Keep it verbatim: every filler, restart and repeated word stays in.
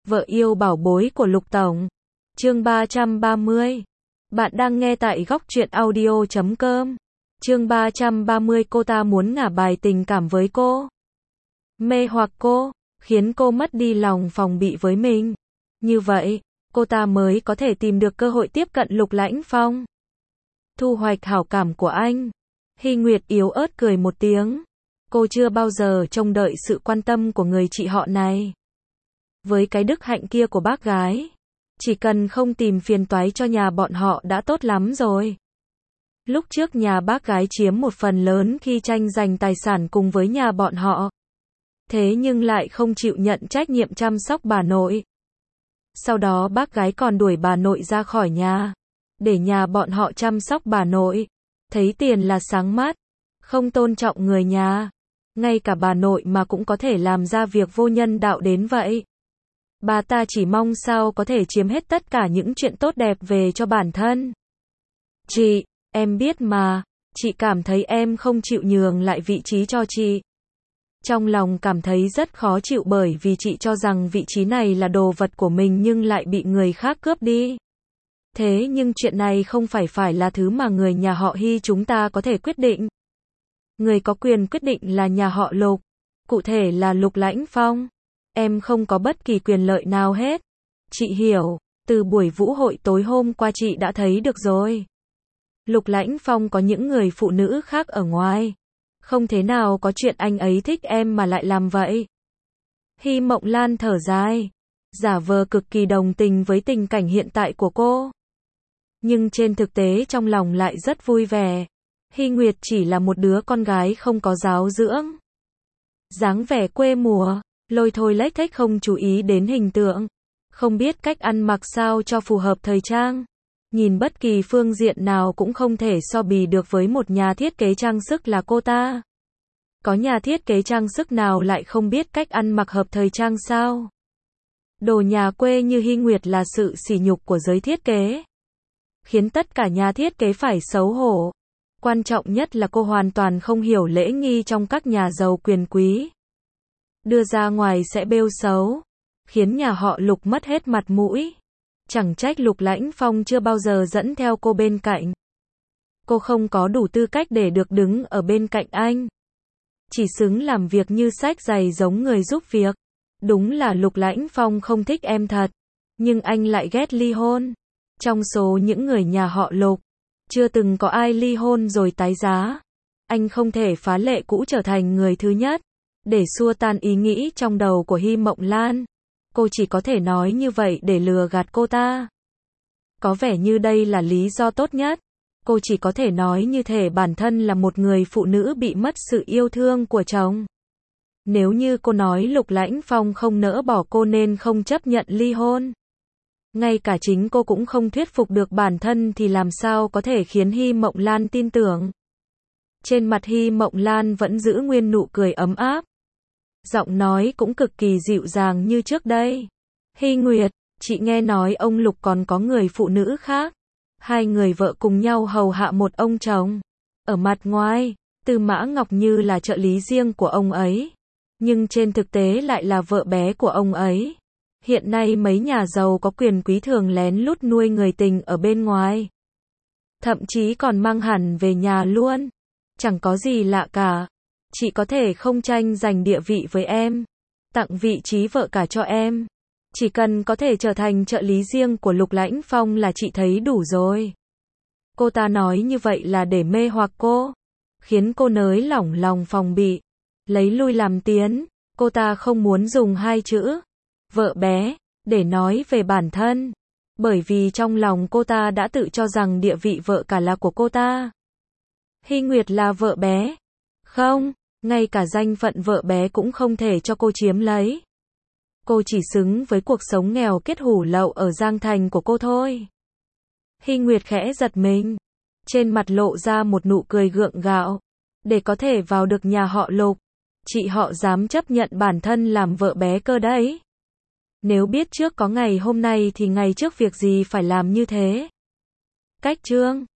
Vợ yêu bảo bối của Lục Tổng. Chương ba trăm ba mươi. Bạn đang nghe tại góc truyện audio chấm com. Chương ba trăm ba mươi. Cô ta muốn ngả bài tình cảm với cô. Mê hoặc cô, khiến cô mất đi lòng phòng bị với mình. Như vậy, cô ta mới có thể tìm được cơ hội tiếp cận Lục Lãnh Phong. Thu hoạch hảo cảm của anh. Hy Nguyệt yếu ớt cười một tiếng. Cô chưa bao giờ trông đợi sự quan tâm của người chị họ này. Với cái đức hạnh kia của bác gái, chỉ cần không tìm phiền toái cho nhà bọn họ đã tốt lắm rồi. Lúc trước nhà bác gái chiếm một phần lớn khi tranh giành tài sản cùng với nhà bọn họ. Thế nhưng lại không chịu nhận trách nhiệm chăm sóc bà nội. Sau đó bác gái còn đuổi bà nội ra khỏi nhà, để nhà bọn họ chăm sóc bà nội. Thấy tiền là sáng mắt, không tôn trọng người nhà. Ngay cả bà nội mà cũng có thể làm ra việc vô nhân đạo đến vậy. Bà ta chỉ mong sao có thể chiếm hết tất cả những chuyện tốt đẹp về cho bản thân. Chị, em biết mà, chị cảm thấy em không chịu nhường lại vị trí cho chị. Trong lòng cảm thấy rất khó chịu bởi vì chị cho rằng vị trí này là đồ vật của mình nhưng lại bị người khác cướp đi. Thế nhưng chuyện này không phải phải là thứ mà người nhà họ Hy chúng ta có thể quyết định. Người có quyền quyết định là nhà họ Lục, cụ thể là Lục Lãnh Phong. Em không có bất kỳ quyền lợi nào hết. Chị hiểu, từ buổi vũ hội tối hôm qua chị đã thấy được rồi. Lục Lãnh Phong có những người phụ nữ khác ở ngoài. Không thế nào có chuyện anh ấy thích em mà lại làm vậy. Hy Mộng Lan thở dài, giả vờ cực kỳ đồng tình với tình cảnh hiện tại của cô. Nhưng trên thực tế trong lòng lại rất vui vẻ. Hy Nguyệt chỉ là một đứa con gái không có giáo dưỡng. Dáng vẻ quê mùa, lôi thôi lếch thếch không chú ý đến hình tượng. Không biết cách ăn mặc sao cho phù hợp thời trang. Nhìn bất kỳ phương diện nào cũng không thể so bì được với một nhà thiết kế trang sức là cô ta. Có nhà thiết kế trang sức nào lại không biết cách ăn mặc hợp thời trang sao? Đồ nhà quê như Hy Nguyệt là sự sỉ nhục của giới thiết kế. Khiến tất cả nhà thiết kế phải xấu hổ. Quan trọng nhất là cô hoàn toàn không hiểu lễ nghi trong các nhà giàu quyền quý. Đưa ra ngoài sẽ bêu xấu, khiến nhà họ Lục mất hết mặt mũi. Chẳng trách Lục Lãnh Phong chưa bao giờ dẫn theo cô bên cạnh. Cô không có đủ tư cách để được đứng ở bên cạnh anh. Chỉ xứng làm việc như xách giày giống người giúp việc. Đúng là Lục Lãnh Phong không thích em thật, nhưng anh lại ghét ly hôn. Trong số những người nhà họ Lục, chưa từng có ai ly hôn rồi tái giá. Anh không thể phá lệ cũ trở thành người thứ nhất, để xua tan ý nghĩ trong đầu của Hy Mộng Lan. Cô chỉ có thể nói như vậy để lừa gạt cô ta. Có vẻ như đây là lý do tốt nhất. Cô chỉ có thể nói như thể bản thân là một người phụ nữ bị mất sự yêu thương của chồng. Nếu như cô nói Lục Lãnh Phong không nỡ bỏ cô nên không chấp nhận ly hôn. Ngay cả chính cô cũng không thuyết phục được bản thân thì làm sao có thể khiến Hy Mộng Lan tin tưởng. Trên mặt Hy Mộng Lan vẫn giữ nguyên nụ cười ấm áp. Giọng nói cũng cực kỳ dịu dàng như trước đây. Hy Nguyệt, chị nghe nói ông Lục còn có người phụ nữ khác. Hai người vợ cùng nhau hầu hạ một ông chồng. Ở mặt ngoài, Tư Mã Ngọc Như là trợ lý riêng của ông ấy. Nhưng trên thực tế lại là vợ bé của ông ấy. Hiện nay mấy nhà giàu có quyền quý thường lén lút nuôi người tình ở bên ngoài. Thậm chí còn mang hẳn về nhà luôn. Chẳng có gì lạ cả. Chị có thể không tranh giành địa vị với em. Tặng vị trí vợ cả cho em. Chỉ cần có thể trở thành trợ lý riêng của Lục Lãnh Phong là chị thấy đủ rồi. Cô ta nói như vậy là để mê hoặc cô. Khiến cô nới lỏng lòng phòng bị. Lấy lui làm tiến. Cô ta không muốn dùng hai chữ vợ bé để nói về bản thân. Bởi vì trong lòng cô ta đã tự cho rằng địa vị vợ cả là của cô ta. Hy Nguyệt là vợ bé. Không, ngay cả danh phận vợ bé cũng không thể cho cô chiếm lấy. Cô chỉ xứng với cuộc sống nghèo kết hủ lậu ở Giang Thành của cô thôi. Hy Nguyệt khẽ giật mình. Trên mặt lộ ra một nụ cười gượng gạo. Để có thể vào được nhà họ Lục, chị họ dám chấp nhận bản thân làm vợ bé cơ đấy. Nếu biết trước có ngày hôm nay thì ngày trước việc gì phải làm như thế. Cách chương